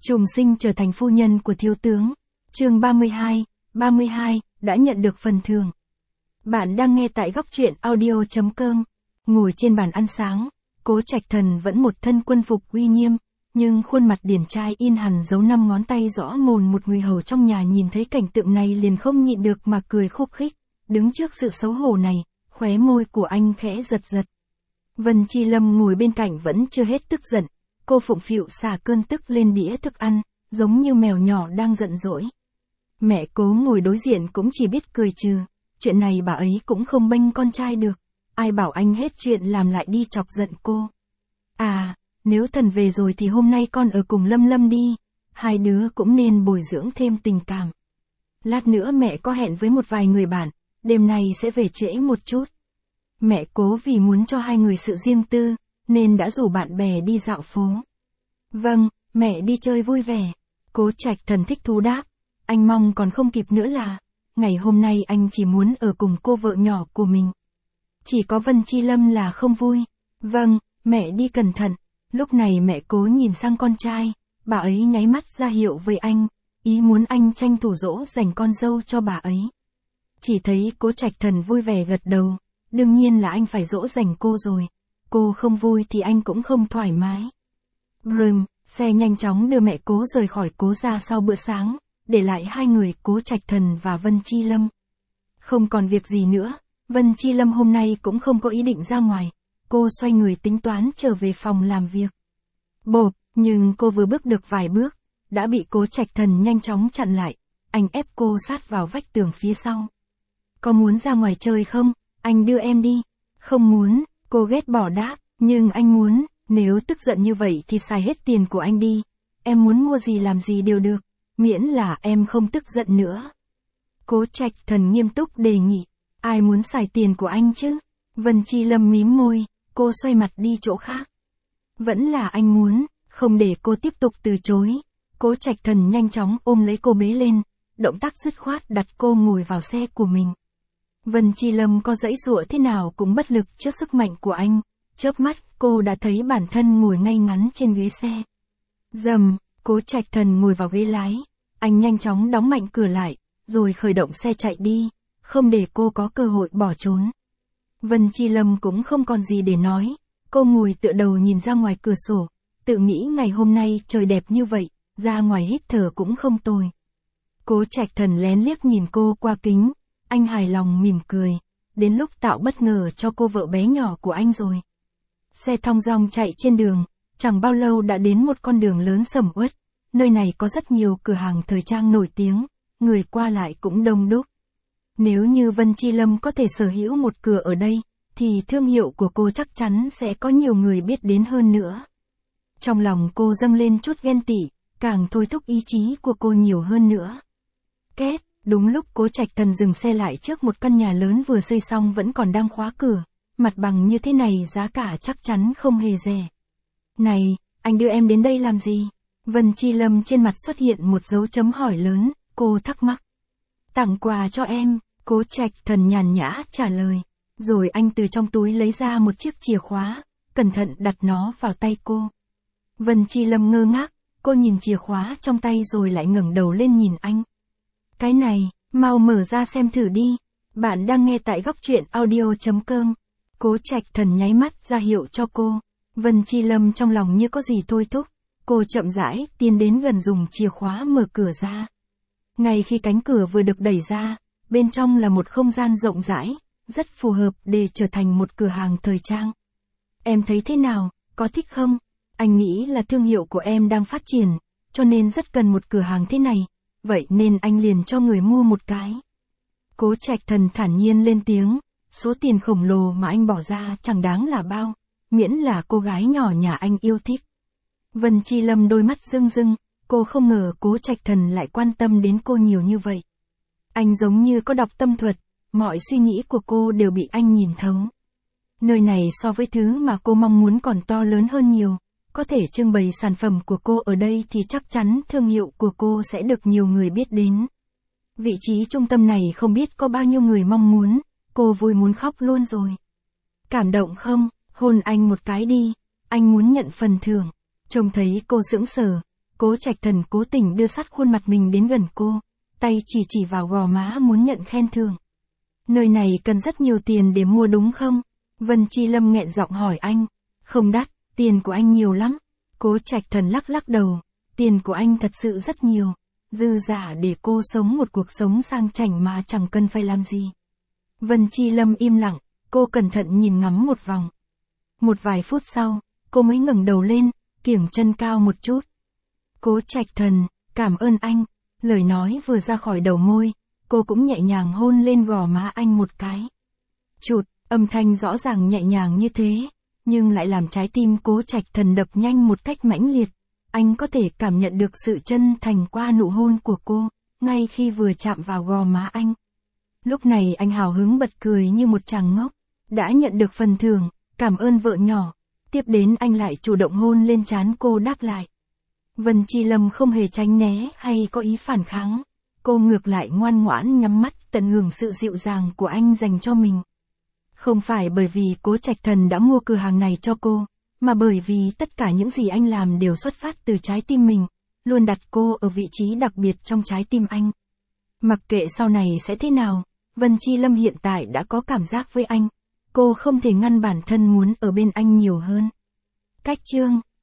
Trùng sinh trở thành phu nhân của thiếu tướng. Chương 32, đã nhận được phần thưởng. Bạn đang nghe tại góc truyện audio.com. Ngồi trên bàn ăn sáng, Cố Trạch Thần vẫn một thân quân phục uy nghiêm, nhưng khuôn mặt điển trai in hẳn dấu 5 ngón tay rõ mồn. Một người hầu trong nhà nhìn thấy cảnh tượng này liền không nhịn được mà cười khúc khích. Đứng trước sự xấu hổ này, khóe môi của anh khẽ giật giật. Vân Chi Lâm ngồi bên cạnh vẫn chưa hết tức giận. Cô phụng phịu xả cơn tức lên đĩa thức ăn, giống như mèo nhỏ đang giận dỗi. Mẹ Cố ngồi đối diện cũng chỉ biết cười trừ, chuyện này bà ấy cũng không bênh con trai được, ai bảo anh hết chuyện làm lại đi chọc giận cô. À, nếu Thần về rồi thì hôm nay con ở cùng Lâm Lâm đi, hai đứa cũng nên bồi dưỡng thêm tình cảm. Lát nữa mẹ có hẹn với một vài người bạn, đêm nay sẽ về trễ một chút. Mẹ Cố vì muốn cho hai người sự riêng tư, nên đã rủ bạn bè đi dạo phố. Vâng, mẹ đi chơi vui vẻ. Cố Trạch Thần thích thú đáp. Anh mong còn không kịp nữa là, ngày hôm nay anh chỉ muốn ở cùng cô vợ nhỏ của mình. Chỉ có Vân Chi Lâm là không vui. Vâng, mẹ đi cẩn thận. Lúc này mẹ Cố nhìn sang con trai, bà ấy nháy mắt ra hiệu với anh, ý muốn anh tranh thủ dỗ dành con dâu cho bà ấy. Chỉ thấy Cố Trạch Thần vui vẻ gật đầu, đương nhiên là anh phải dỗ dành cô rồi. Cô không vui thì anh cũng không thoải mái. Brum, xe nhanh chóng đưa mẹ Cố rời khỏi Cố gia sau bữa sáng, để lại hai người Cố Trạch Thần và Vân Chi Lâm. Không còn việc gì nữa, Vân Chi Lâm hôm nay cũng không có ý định ra ngoài, cô xoay người tính toán trở về phòng làm việc. Bộp, nhưng cô vừa bước được vài bước, đã bị Cố Trạch Thần nhanh chóng chặn lại, anh ép cô sát vào vách tường phía sau. Có muốn ra ngoài chơi không, anh đưa em đi. Không muốn. Cô ghét bỏ đáp, nhưng anh muốn, nếu tức giận như vậy thì xài hết tiền của anh đi, em muốn mua gì làm gì đều được, miễn là em không tức giận nữa. Cố Trạch Thần nghiêm túc đề nghị, ai muốn xài tiền của anh chứ? Vân Chi Lâm mím môi, cô xoay mặt đi chỗ khác. Vẫn là anh muốn, không để cô tiếp tục từ chối. Cố Trạch Thần nhanh chóng ôm lấy cô bế lên, động tác dứt khoát đặt cô ngồi vào xe của mình. Vân Chi Lâm có giãy giụa thế nào cũng bất lực trước sức mạnh của anh, chớp mắt cô đã thấy bản thân ngồi ngay ngắn trên ghế xe. Rầm, Cố Trạch Thần ngồi vào ghế lái, anh nhanh chóng đóng mạnh cửa lại, rồi khởi động xe chạy đi, không để cô có cơ hội bỏ trốn. Vân Chi Lâm cũng không còn gì để nói, cô ngồi tựa đầu nhìn ra ngoài cửa sổ, tự nghĩ ngày hôm nay trời đẹp như vậy, ra ngoài hít thở cũng không tồi. Cố Trạch Thần lén liếc nhìn cô qua kính. Anh hài lòng mỉm cười, đến lúc tạo bất ngờ cho cô vợ bé nhỏ của anh rồi. Xe thong dong chạy trên đường, chẳng bao lâu đã đến một con đường lớn sầm uất, nơi này có rất nhiều cửa hàng thời trang nổi tiếng, người qua lại cũng đông đúc. Nếu như Vân Chi Lâm có thể sở hữu một cửa ở đây, thì thương hiệu của cô chắc chắn sẽ có nhiều người biết đến hơn nữa. Trong lòng cô dâng lên chút ghen tị, càng thôi thúc ý chí của cô nhiều hơn nữa. Két. Đúng lúc Cố Trạch Thần dừng xe lại trước một căn nhà lớn vừa xây xong vẫn còn đang khóa cửa, mặt bằng như thế này giá cả chắc chắn không hề rẻ. Này, anh đưa em đến đây làm gì? Vân Chi Lâm trên mặt xuất hiện một dấu chấm hỏi lớn, cô thắc mắc. Tặng quà cho em, Cố Trạch Thần nhàn nhã trả lời, rồi anh từ trong túi lấy ra một chiếc chìa khóa, cẩn thận đặt nó vào tay cô. Vân Chi Lâm ngơ ngác, cô nhìn chìa khóa trong tay rồi lại ngẩng đầu lên nhìn anh. Cái này, mau mở ra xem thử đi. Bạn đang nghe tại góc truyện audio.com. Cố Trạch Thần nháy mắt ra hiệu cho cô. Vân Chi Lâm trong lòng như có gì thôi thúc. Cô chậm rãi tiến đến gần dùng chìa khóa mở cửa ra. Ngay khi cánh cửa vừa được đẩy ra, bên trong là một không gian rộng rãi, rất phù hợp để trở thành một cửa hàng thời trang. Em thấy thế nào, có thích không? Anh nghĩ là thương hiệu của em đang phát triển, cho nên rất cần một cửa hàng thế này. Vậy nên anh liền cho người mua một cái. Cố Trạch Thần thản nhiên lên tiếng, số tiền khổng lồ mà anh bỏ ra chẳng đáng là bao, miễn là cô gái nhỏ nhà anh yêu thích. Vân Chi Lâm đôi mắt rưng rưng, cô không ngờ Cố Trạch Thần lại quan tâm đến cô nhiều như vậy. Anh giống như có đọc tâm thuật, mọi suy nghĩ của cô đều bị anh nhìn thấu. Nơi này so với thứ mà cô mong muốn còn to lớn hơn nhiều. Có thể trưng bày sản phẩm của cô ở đây thì chắc chắn thương hiệu của cô sẽ được nhiều người biết đến. Vị trí trung tâm này không biết có bao nhiêu người mong muốn, cô vui muốn khóc luôn rồi. Cảm động không? Hôn anh một cái đi, anh muốn nhận phần thưởng. Trông thấy cô sững sờ, Cố Trạch Thần cố tình đưa sát khuôn mặt mình đến gần cô, tay chỉ vào gò má muốn nhận khen thưởng. Nơi này cần rất nhiều tiền để mua đúng không? Vân Chi Lâm nghẹn giọng hỏi anh. Không đắt, tiền của anh nhiều lắm. Cố Trạch Thần lắc đầu, tiền của anh thật sự rất nhiều, dư giả để cô sống một cuộc sống sang chảnh mà chẳng cần phải làm gì. Vân Chi Lâm im lặng, cô cẩn thận nhìn ngắm một vòng. Một vài phút sau, cô mới ngẩng đầu lên, kiểng chân cao một chút. Cố Trạch Thần, cảm ơn anh. Lời nói vừa ra khỏi đầu môi, cô cũng nhẹ nhàng hôn lên gò má anh một cái. Chụt, âm thanh rõ ràng nhẹ nhàng như thế, nhưng lại làm trái tim Cố Trạch Thần đập nhanh một cách mãnh liệt. Anh có thể cảm nhận được sự chân thành qua nụ hôn của cô, ngay khi vừa chạm vào gò má anh. Lúc này anh hào hứng bật cười như một chàng ngốc. Đã nhận được phần thưởng, cảm ơn vợ nhỏ. Tiếp đến anh lại chủ động hôn lên trán cô đáp lại. Vân Chi Lâm không hề tránh né hay có ý phản kháng. Cô ngược lại ngoan ngoãn nhắm mắt tận hưởng sự dịu dàng của anh dành cho mình. Không phải bởi vì Cố Trạch Thần đã mua cửa hàng này cho cô, mà bởi vì tất cả những gì anh làm đều xuất phát từ trái tim mình, luôn đặt cô ở vị trí đặc biệt trong trái tim anh. Mặc kệ sau này sẽ thế nào, Vân Chi Lâm hiện tại đã có cảm giác với anh. Cô không thể ngăn bản thân muốn ở bên anh nhiều hơn. Cách chương